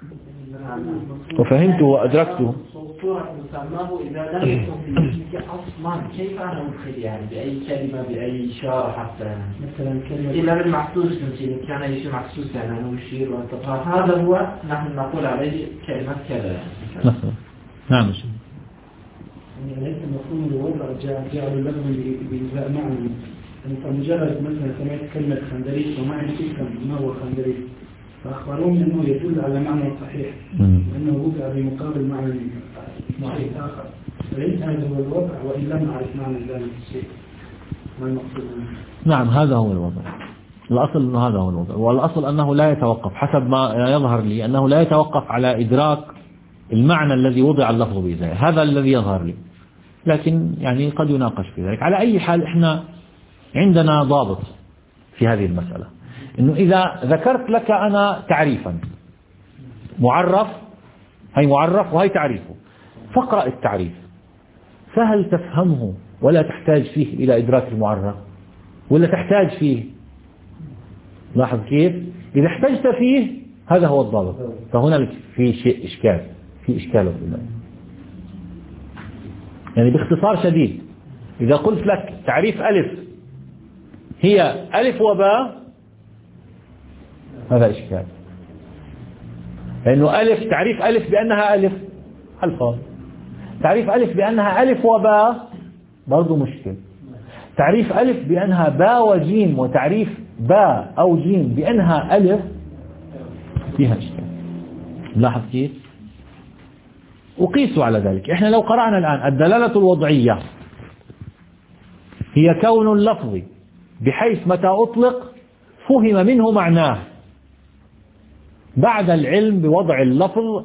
وفهمته وأدركته. صورة مسماه إذا لم يكن في ذهنك أصلا كيف أنا أدخل يعني بأي كلمة بأي إشارة حتى مثلا كلمة إلا بالمحسوس مثلا كان يشير محسوس يعني أنه يشير وانتقال، هذا هو نحن نقول عليه كلمة كذا يعني. نعم. يعني ليس مفهوم الوضع جعل اللفظ بإنزاء معنى. أنت مجرد مثلا سمعت كلمة خندريس وما تفهم ما هو خندريس، فأخبرون أنه يدل على معنى صحيح وأنه وضع بمقابل معنى صحيح آخر، فليس هذا هو الوضع وإن لم نعرف معنى ذلك الشيء ما المقصود. نعم هذا هو الوضع. الأصل أنه هذا هو الوضع، والأصل أنه لا يتوقف حسب ما يظهر لي أنه لا يتوقف على إدراك المعنى الذي وضع اللفظ به، هذا الذي يظهر لي، لكن يعني قد يناقش في ذلك. على أي حال إحنا عندنا ضابط في هذه المسألة، إنه إذا ذكرت لك أنا تعريفا معرف، هي معرف وهي تعريفه، فاقرأ التعريف، سهل تفهمه ولا تحتاج فيه إلى إدراك المعرف ولا تحتاج فيه. لاحظ كيف؟ إذا احتجت فيه هذا هو الضابط، فهنا في شيء إشكال في إشكال يعني باختصار شديد إذا قلت لك تعريف ألف هي ألف وباء هذا إشكال، لأنه ألف تعريف ألف بأنها ألف الفاظ، تعريف ألف بأنها ألف وباء برضو مشكل، تعريف ألف بأنها باء وجيم، وتعريف باء أو جيم بأنها ألف فيها إشكال. لاحظ كيف؟ وقيسوا على ذلك. إحنا لو قرأنا الآن الدلالة الوضعية هي كون اللفظ بحيث متى أطلق فهم منه معناه بعد العلم بوضع اللفظ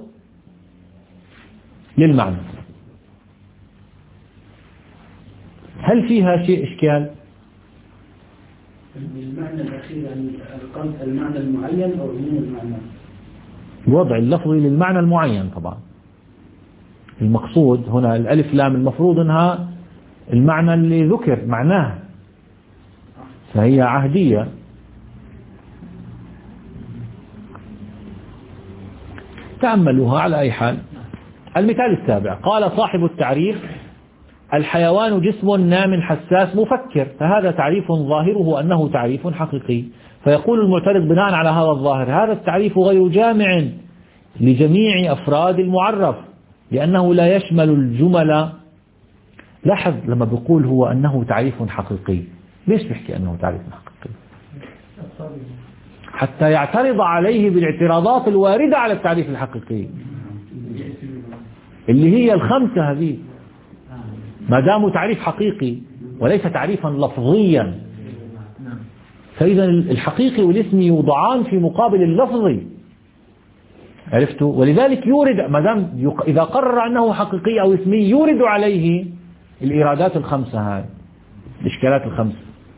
للمعنى. هل فيها شيء إشكال؟ المعنى الأخير يعني المعنى المعين أو عموم المعنى؟ وضع اللفظ للمعنى المعين طبعا. المقصود هنا الألف لام المفروض أنها المعنى اللي ذكر معناه، فهي عهدية. تأملوها على أي حال. المثال السابع، قال صاحب التعريف: الحيوان جسم نام حساس مفكر، فهذا تعريف ظاهره أنه تعريف حقيقي. فيقول المعترض بناء على هذا الظاهر: هذا التعريف غير جامع لجميع أفراد المعرف لأنه لا يشمل الجمل. لاحظ لما بيقول هو أنه تعريف حقيقي، ليش بيحكي أنه تعريف حقيقي؟ حتى يعترض عليه بالاعتراضات الواردة على التعريف الحقيقي اللي هي الخمسة هذه، ما داموا تعريف حقيقي وليس تعريفا لفظيا، فإذا الحقيقي والاسمي يوضعان في مقابل اللفظي. عرفتوا؟ ولذلك يورد ما دام إذا قرر أنه حقيقي أو اسمي يورد عليه الإيرادات الخمسة هذه، الإشكالات الخمسة،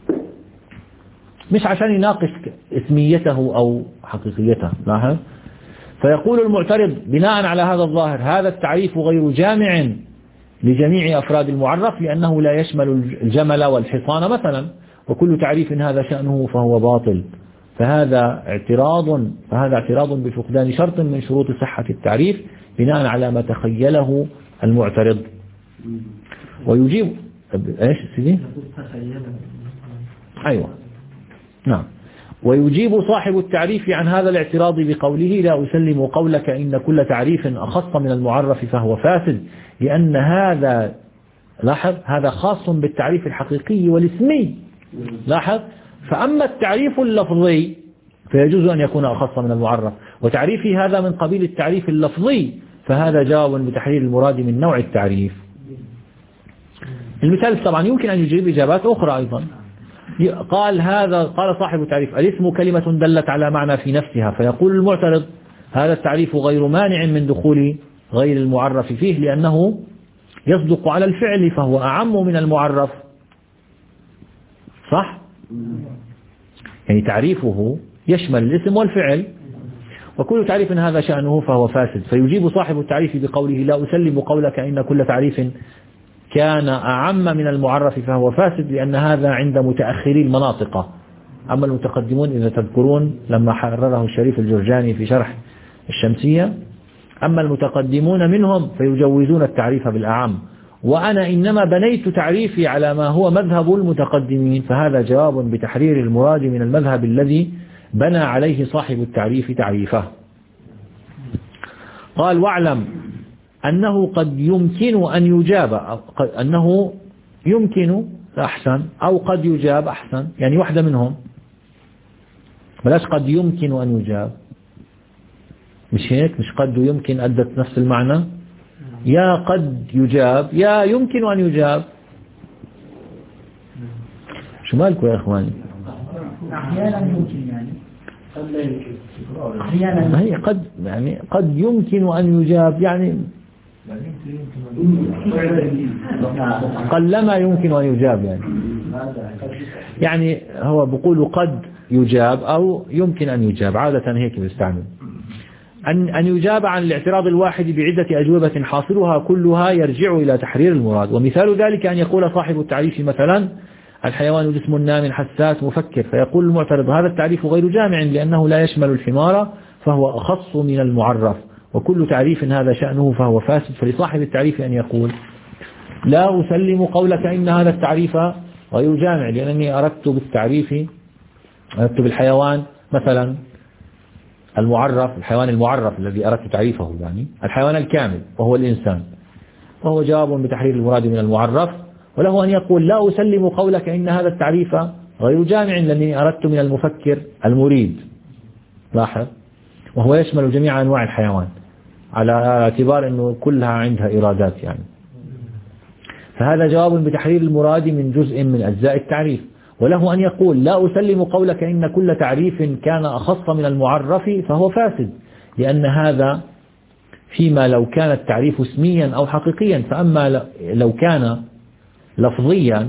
مش عشان يناقش اسميته أو حقيقيته. لاحظ. فيقول المعترض بناء على هذا الظاهر: هذا التعريف غير جامع لجميع أفراد المعرف لأنه لا يشمل الجمل والحصان مثلا، وكل تعريف هذا شأنه فهو باطل. فهذا اعتراض فهذا اعتراض بفقدان شرط من شروط صحة التعريف بناء على ما تخيله المعترض. ويجيب ايش سيدي؟ ايوه نعم. ويجيب صاحب التعريف عن هذا الاعتراض بقوله: لا أسلم قولك إن كل تعريف أخص من المعرف فهو فاسد، لأن هذا لاحظ هذا خاص بالتعريف الحقيقي والاسمي. لاحظ. فأما التعريف اللفظي فيجوز أن يكون أخص من المعرف، وتعريفي هذا من قبيل التعريف اللفظي، فهذا جواب بتحرير المراد من نوع التعريف. المثال طبعا يمكن أن يجيب إجابات أخرى أيضا. قال هذا قال صاحب التعريف: الاسم كلمة دلت على معنى في نفسها. فيقول المعترض: هذا التعريف غير مانع من دخول غير المعرف فيه لأنه يصدق على الفعل فهو أعم من المعرف. صح؟ يعني تعريفه يشمل الاسم والفعل، وكل تعريف هذا شأنه فهو فاسد. فيجيب صاحب التعريف بقوله: لا أسلم قولك إن كل تعريف كان أعم من المعرف فهو فاسد، لأن هذا عند متأخري المناطق. أما المتقدمون إذا تذكرون لما حرره الشريف الجرجاني في شرح الشمسية، أما المتقدمون منهم فيجوزون التعريف بالأعم، وأنا إنما بنيت تعريفي على ما هو مذهب المتقدمين، فهذا جواب بتحرير المراد من المذهب الذي بنى عليه صاحب التعريف تعريفه. قال: واعلم أنه قد يمكن أن يجاب، أنه يمكن أحسن أو قد يجاب أحسن، يعني واحدة منهم، بلاش قد يمكن أن يجاب، مش هيك؟ مش قد ويمكن أدت نفس المعنى؟ يا قد يجاب يا يمكن أن يجاب. شو مالكم يا إخواني؟ أحيانا يمكن يعني قد لا يمكن. أحيانا ما هي قد يعني قد يمكن أن يجاب، يعني قلما يمكن أن يجاب، يعني يعني هو بيقول قد يجاب أو يمكن أن يجاب، عادة هيك بيستعمل. أن أن يجاب عن الاعتراض الواحد بعدة أجوبة حاصلها كلها يرجع إلى تحرير المراد. ومثال ذلك أن يقول صاحب التعريف مثلا: الحيوان جسم نام حساس مفكر، فيقول المعترض: هذا التعريف غير جامع لأنه لا يشمل الحمار فهو أخص من المعرف، وكل تعريف هذا شأنه فهو فاسد. فلصاحب التعريف أن يقول: لا أسلم قولك إن هذا التعريف غير جامع لأنني أردت بالتعريف أردت بالحيوان مثلا المعرف، الحيوان المعرف الذي أردت تعريفه، يعني الحيوان الكامل وهو الإنسان، وهو جواب بتحرير المراد من المعرف. وله أن يقول: لا أسلم قولك إن هذا التعريف غير جامع لأني أردت من المفكر المريد، لاحظ، وهو يشمل جميع أنواع الحيوان على اعتبار أنه كلها عندها إرادات يعني. فهذا جواب بتحرير المراد من جزء من أجزاء التعريف. وله أن يقول لا أسلم قولك إن كل تعريف كان أخص من المعرف فهو فاسد، لأن هذا فيما لو كان التعريف اسميا أو حقيقيا، فأما لو كان لفظيا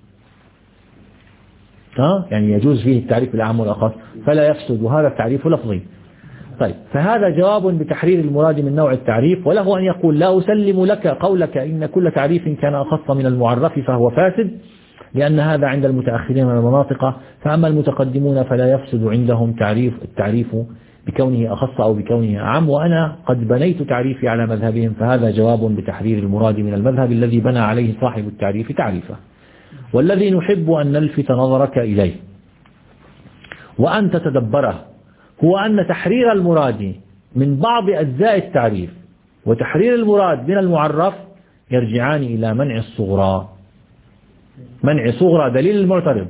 يعني يجوز فيه التعريف بالأعم والأخص فلا يفسد، وهذا التعريف لفظي. طيب، فهذا جواب بتحرير المراد من نوع التعريف. وله أن يقول لا أسلم لك قولك إن كل تعريف كان أخص من المعرف فهو فاسد، لأن هذا عند المتأخرين من المناطق، فأما المتقدمون فلا يفسد عندهم تعريف التعريف بكونه أخص أو بكونه أعم، وأنا قد بنيت تعريفي على مذهبهم. فهذا جواب بتحرير المراد من المذهب الذي بنى عليه صاحب التعريف تعريفه، والذي نحب أن نلفت نظرك إليه وأن تتدبره هو أن تحرير المراد من بعض أجزاء التعريف وتحرير المراد من المعرف يرجعان إلى منع الصغرى. منع صغرى دليل المعترض.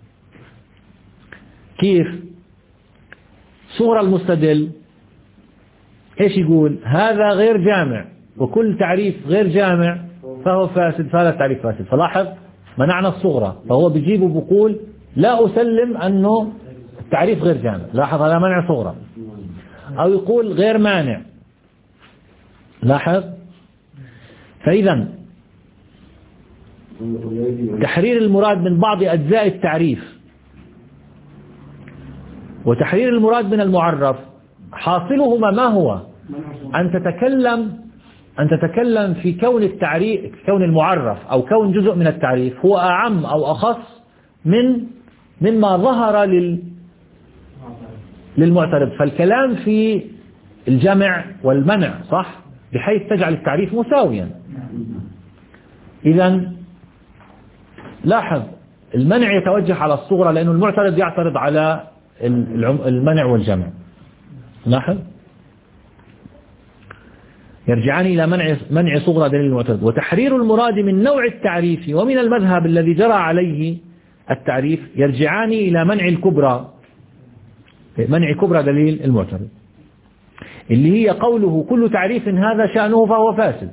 كيف؟ صغرى المستدل إيش يقول؟ هذا غير جامع، وكل تعريف غير جامع فهو فاسد، فهذا التعريف فاسد. فلاحظ منعنا الصغرى، فهو بيجيب وبقول لا أسلم أنه التعريف غير جامع. لاحظ هذا منع صغرى. أو يقول غير مانع. لاحظ. فإذا تحرير المراد من بعض أجزاء التعريف وتحرير المراد من المعرف حاصلهما ما هو؟ أن تتكلم أن تتكلم في كون التعريف، كون المعرف أو كون جزء من التعريف هو أعم أو أخص من مما ظهر لل للمعترض. فالكلام في الجمع والمنع صح، بحيث تجعل التعريف مساويا. إذا لاحظ المنع يتوجه على الصغرى لأنه المعترض يعترض على المنع والجمع. لاحظ يرجعان إلى منع منع صغرى دليل المعترض. وتحرير المراد من نوع التعريف ومن المذهب الذي جرى عليه التعريف يرجعان إلى منع الكبرى، منع كبرى دليل المعترض، اللي هي قوله كل تعريف هذا شأنه فهو فاسد.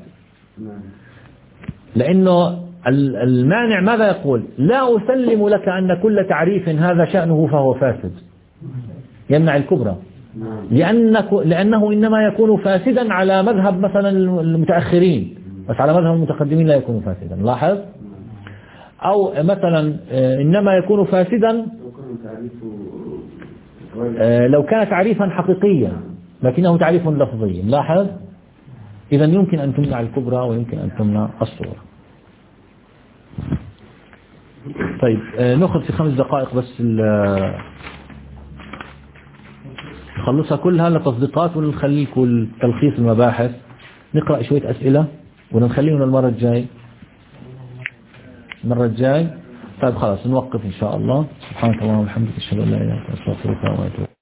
لأنه المانع ماذا يقول؟ لا أسلم لك أن كل تعريف هذا شأنه فهو فاسد، يمنع الكبرى، لأنه, لأنه إنما يكون فاسدا على مذهب مثلا المتأخرين، بس على مذهب المتقدمين لا يكون فاسدا. لاحظ. أو مثلا إنما يكون فاسدا لو كان تعريفا حقيقيا لكنه تعريف لفظي. لاحظ. إذا يمكن أن تمنع الكبرى ويمكن أن تمنع الصغرى. طيب نأخذ في خمس دقائق بس نخلصها كلها لتصديقات ونخليكم تلخيص المباحث، نقرأ شوية أسئلة ونخليهم المرة الجاي المرة الجاي طيب خلاص نوقف إن شاء الله. سبحانك اللهم وبحمدك أشهد أن لا إله إلا أنت أستغفرك وأتوب إليك.